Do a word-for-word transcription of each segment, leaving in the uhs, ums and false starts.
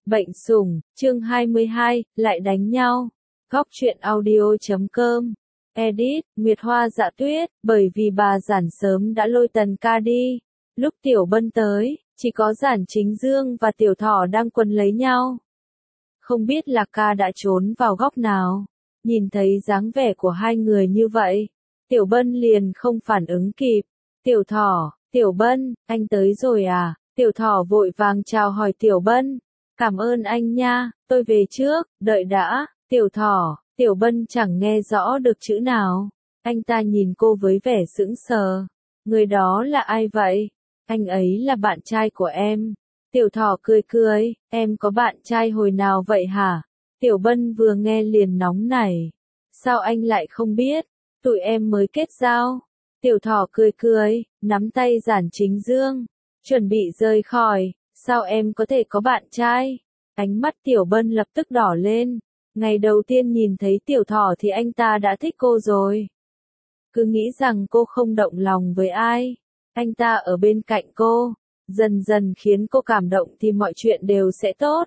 Bệnh sủng, chương hai mươi hai, lại đánh nhau. Góc truyện audio chấm com. Edit, Nguyệt Hoa Dạ Tuyết, bởi vì bà Giản sớm đã lôi Tần ca đi. Lúc Tiểu Bân tới, chỉ có Giản Chính Dương và Tiểu Thỏ đang quấn lấy nhau. Không biết Lạc Ca đã trốn vào góc nào. Nhìn thấy dáng vẻ của hai người như vậy, Tiểu Bân liền không phản ứng kịp. Tiểu Thỏ, Tiểu Bân, anh tới rồi à? Tiểu Thỏ vội vàng chào hỏi Tiểu Bân. Cảm ơn anh nha, tôi về trước, đợi đã. Tiểu Thỏ, Tiểu Bân chẳng nghe rõ được chữ nào. Anh ta nhìn cô với vẻ sững sờ. Người đó là ai vậy? Anh ấy là bạn trai của em. Tiểu Thỏ cười cười, em có bạn trai hồi nào vậy hả? Tiểu Bân vừa nghe liền nóng nảy. Sao anh lại không biết? Tụi em mới kết giao. Tiểu Thỏ cười cười, nắm tay Giản Chính Dương, chuẩn bị rời khỏi. Sao em có thể có bạn trai? Ánh mắt Tiểu Bân lập tức đỏ lên. Ngày đầu tiên nhìn thấy Tiểu Thỏ thì anh ta đã thích cô rồi. Cứ nghĩ rằng cô không động lòng với ai. Anh ta ở bên cạnh cô, dần dần khiến cô cảm động thì mọi chuyện đều sẽ tốt.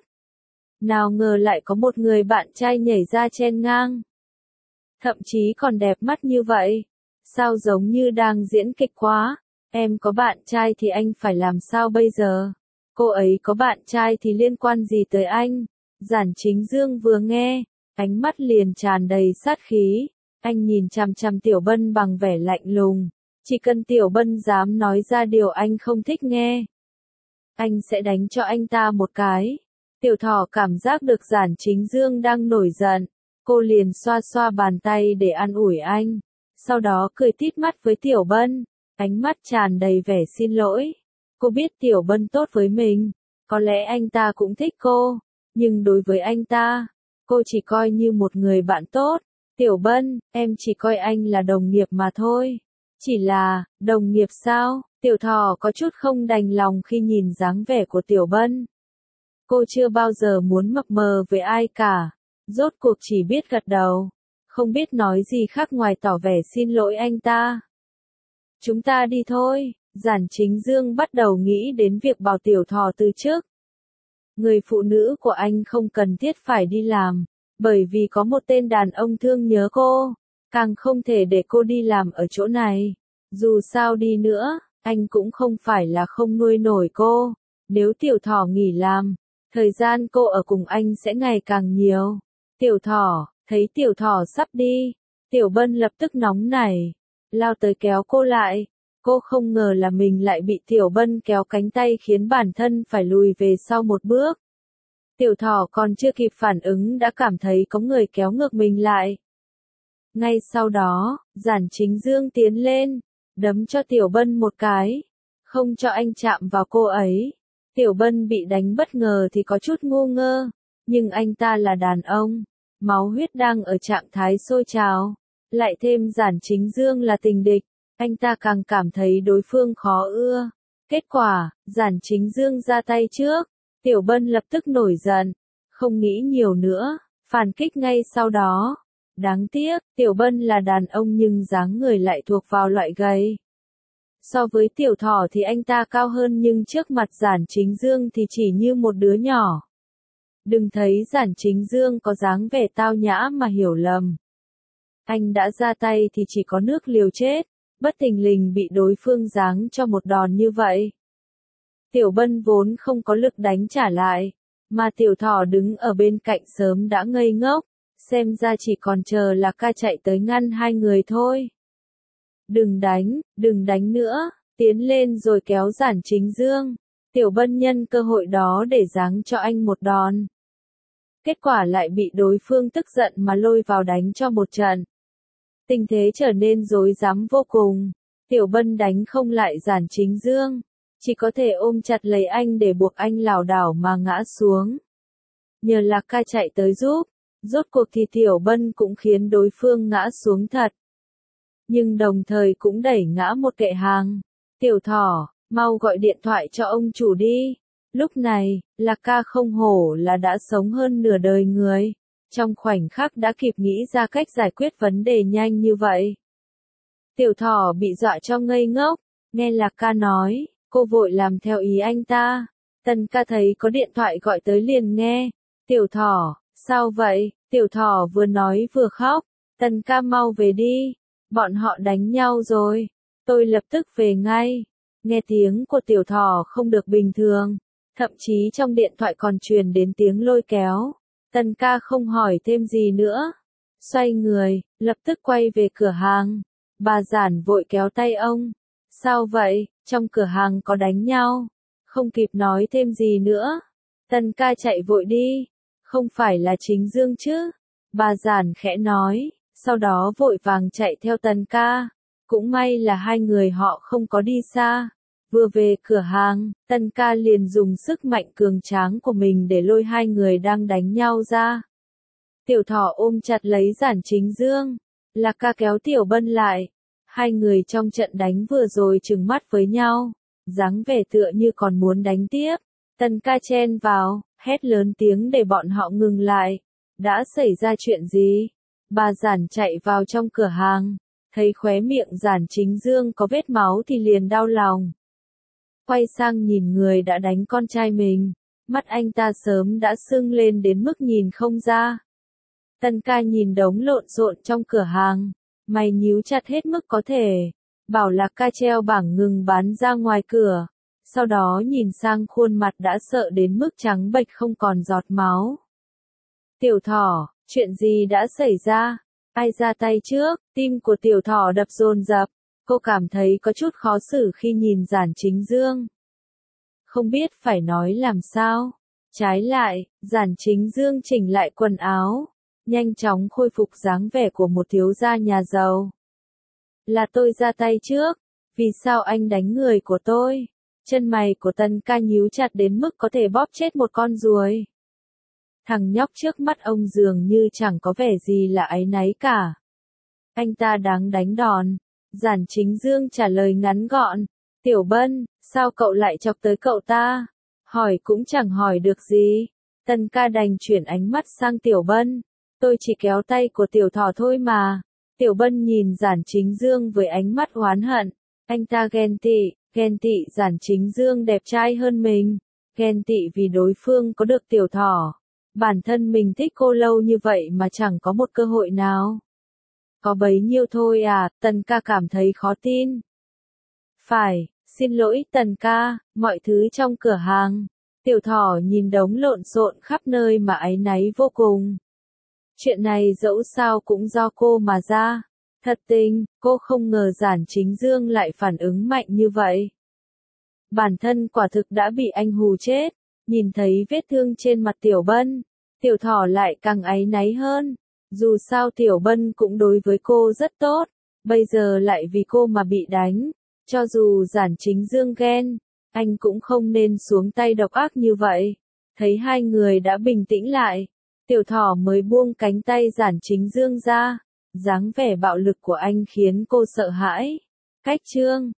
Nào ngờ lại có một người bạn trai nhảy ra chen ngang. Thậm chí còn đẹp mắt như vậy. Sao giống như đang diễn kịch quá. Em có bạn trai thì anh phải làm sao bây giờ? Cô ấy có bạn trai thì liên quan gì tới anh? Giản Chính Dương vừa nghe, ánh mắt liền tràn đầy sát khí. Anh nhìn chằm chằm Tiểu Bân bằng vẻ lạnh lùng. Chỉ cần Tiểu Bân dám nói ra điều anh không thích nghe, anh sẽ đánh cho anh ta một cái. Tiểu Thỏ cảm giác được Giản Chính Dương đang nổi giận. Cô liền xoa xoa bàn tay để an ủi anh. Sau đó cười tít mắt với Tiểu Bân. Ánh mắt tràn đầy vẻ xin lỗi. Cô biết Tiểu Bân tốt với mình. Có lẽ anh ta cũng thích cô. Nhưng đối với anh ta, cô chỉ coi như một người bạn tốt. Tiểu Bân, em chỉ coi anh là đồng nghiệp mà thôi. Chỉ là, đồng nghiệp sao? Tiểu Thỏ có chút không đành lòng khi nhìn dáng vẻ của Tiểu Bân. Cô chưa bao giờ muốn mập mờ với ai cả. Rốt cuộc chỉ biết gật đầu. Không biết nói gì khác ngoài tỏ vẻ xin lỗi anh ta. Chúng ta đi thôi. Giản Chính Dương bắt đầu nghĩ đến việc bảo Tiểu Thỏ từ chức. Người phụ nữ của anh không cần thiết phải đi làm, bởi vì có một tên đàn ông thương nhớ cô, càng không thể để cô đi làm ở chỗ này. Dù sao đi nữa, anh cũng không phải là không nuôi nổi cô. Nếu Tiểu Thỏ nghỉ làm, thời gian cô ở cùng anh sẽ ngày càng nhiều. Tiểu Thỏ, thấy Tiểu Thỏ sắp đi, Tiểu Bân lập tức nóng nảy, lao tới kéo cô lại. Cô không ngờ là mình lại bị Tiểu Bân kéo cánh tay khiến bản thân phải lùi về sau một bước. Tiểu Thỏ còn chưa kịp phản ứng đã cảm thấy có người kéo ngược mình lại. Ngay sau đó, Giản Chính Dương tiến lên, đấm cho Tiểu Bân một cái, không cho anh chạm vào cô ấy. Tiểu Bân bị đánh bất ngờ thì có chút ngu ngơ, nhưng anh ta là đàn ông, máu huyết đang ở trạng thái sôi trào, lại thêm Giản Chính Dương là tình địch. Anh ta càng cảm thấy đối phương khó ưa. Kết quả, Giản Chính Dương ra tay trước. Tiểu Bân lập tức nổi giận. Không nghĩ nhiều nữa. Phản kích ngay sau đó. Đáng tiếc, Tiểu Bân là đàn ông nhưng dáng người lại thuộc vào loại gầy. So với Tiểu Thỏ thì anh ta cao hơn nhưng trước mặt Giản Chính Dương thì chỉ như một đứa nhỏ. Đừng thấy Giản Chính Dương có dáng vẻ tao nhã mà hiểu lầm. Anh đã ra tay thì chỉ có nước liều chết. Bất thình lình bị đối phương giáng cho một đòn như vậy. Tiểu Bân vốn không có lực đánh trả lại, mà Tiểu Thỏ đứng ở bên cạnh sớm đã ngây ngốc, xem ra chỉ còn chờ Lạc Ca chạy tới ngăn hai người thôi. Đừng đánh, đừng đánh nữa, tiến lên rồi kéo Giản Chính Dương. Tiểu Bân nhân cơ hội đó để giáng cho anh một đòn. Kết quả lại bị đối phương tức giận mà lôi vào đánh cho một trận. Tình thế trở nên rối rắm vô cùng. Tiểu Bân đánh không lại Giản Chính Dương, chỉ có thể ôm chặt lấy anh để buộc anh lảo đảo mà ngã xuống. Nhờ Lạc Ca chạy tới giúp, rốt cuộc thì Tiểu Bân cũng khiến đối phương ngã xuống thật. Nhưng đồng thời cũng đẩy ngã một kệ hàng. Tiểu Thỏ, mau gọi điện thoại cho ông chủ đi. Lúc này, Lạc Ca không hổ là đã sống hơn nửa đời người. Trong khoảnh khắc đã kịp nghĩ ra cách giải quyết vấn đề nhanh như vậy. Tiểu Thỏ bị dọa cho ngây ngốc, nghe Lạc Ca nói, cô vội làm theo ý anh ta. Tần ca thấy có điện thoại gọi tới liền nghe. Tiểu thỏ, sao vậy? Tiểu thỏ vừa nói vừa khóc. Tần ca mau về đi. Bọn họ đánh nhau rồi. Tôi lập tức về ngay. Nghe tiếng của tiểu thỏ không được bình thường. Thậm chí trong điện thoại còn truyền đến tiếng lôi kéo. Tần ca không hỏi thêm gì nữa. Xoay người, lập tức quay về cửa hàng. Bà Giản vội kéo tay ông. Sao vậy? Trong cửa hàng có đánh nhau. Không kịp nói thêm gì nữa. Tần ca chạy vội đi. Không phải là Chính Dương chứ? Bà Giản khẽ nói. Sau đó vội vàng chạy theo Tần ca. Cũng may là hai người họ không có đi xa. Vừa về cửa hàng, Tần ca liền dùng sức mạnh cường tráng của mình để lôi hai người đang đánh nhau ra. Tiểu thỏ ôm chặt lấy Giản Chính Dương. Lạc ca kéo Tiểu Bân lại. Hai người trong trận đánh vừa rồi trừng mắt với nhau. Dáng vẻ tựa như còn muốn đánh tiếp. Tần ca chen vào, hét lớn tiếng để bọn họ ngừng lại. Đã xảy ra chuyện gì? Bà Giản chạy vào trong cửa hàng. Thấy khóe miệng Giản Chính Dương có vết máu thì liền đau lòng. Quay sang nhìn người đã đánh con trai mình. Mắt anh ta sớm đã sưng lên đến mức nhìn không ra. Tần ca nhìn đống lộn xộn trong cửa hàng. Mày nhíu chặt hết mức có thể. Bảo Lạc ca treo bảng ngừng bán ra ngoài cửa. Sau đó nhìn sang khuôn mặt đã sợ đến mức trắng bệch không còn giọt máu. Tiểu thỏ, chuyện gì đã xảy ra? Ai ra tay trước? Tim của tiểu thỏ đập dồn dập. Cô cảm thấy có chút khó xử khi nhìn Giản Chính Dương. Không biết phải nói làm sao. Trái lại, Giản Chính Dương chỉnh lại quần áo. Nhanh chóng khôi phục dáng vẻ của một thiếu gia nhà giàu. Là tôi ra tay trước. Vì sao anh đánh người của tôi? Chân mày của Tần ca nhíu chặt đến mức có thể bóp chết một con ruồi. Thằng nhóc trước mắt ông dường như chẳng có vẻ gì là áy náy cả. Anh ta đáng đánh đòn. Giản Chính Dương trả lời ngắn gọn. Tiểu Bân, sao cậu lại chọc tới cậu ta? Hỏi cũng chẳng hỏi được gì. Tần ca đành chuyển ánh mắt sang Tiểu Bân. Tôi chỉ kéo tay của tiểu thỏ thôi mà. Tiểu Bân nhìn Giản Chính Dương với ánh mắt oán hận. Anh ta ghen tị, ghen tị Giản Chính Dương đẹp trai hơn mình. Ghen tị vì đối phương có được tiểu thỏ. Bản thân mình thích cô lâu như vậy mà chẳng có một cơ hội nào. Có bấy nhiêu thôi à, Tần ca cảm thấy khó tin. Phải, xin lỗi Tần ca, mọi thứ trong cửa hàng. Tiểu thỏ nhìn đống lộn xộn khắp nơi mà áy náy vô cùng. Chuyện này dẫu sao cũng do cô mà ra. Thật tình, cô không ngờ Giản Chính Dương lại phản ứng mạnh như vậy. Bản thân quả thực đã bị anh hù chết. Nhìn thấy vết thương trên mặt Tiểu Bân, tiểu thỏ lại càng áy náy hơn. Dù sao Tiểu Bân cũng đối với cô rất tốt. Bây giờ lại vì cô mà bị đánh. Cho dù Giản Chính Dương ghen, anh cũng không nên xuống tay độc ác như vậy. Thấy hai người đã bình tĩnh lại, tiểu thỏ mới buông cánh tay Giản Chính Dương ra. Dáng vẻ bạo lực của anh khiến cô sợ hãi. Cách chương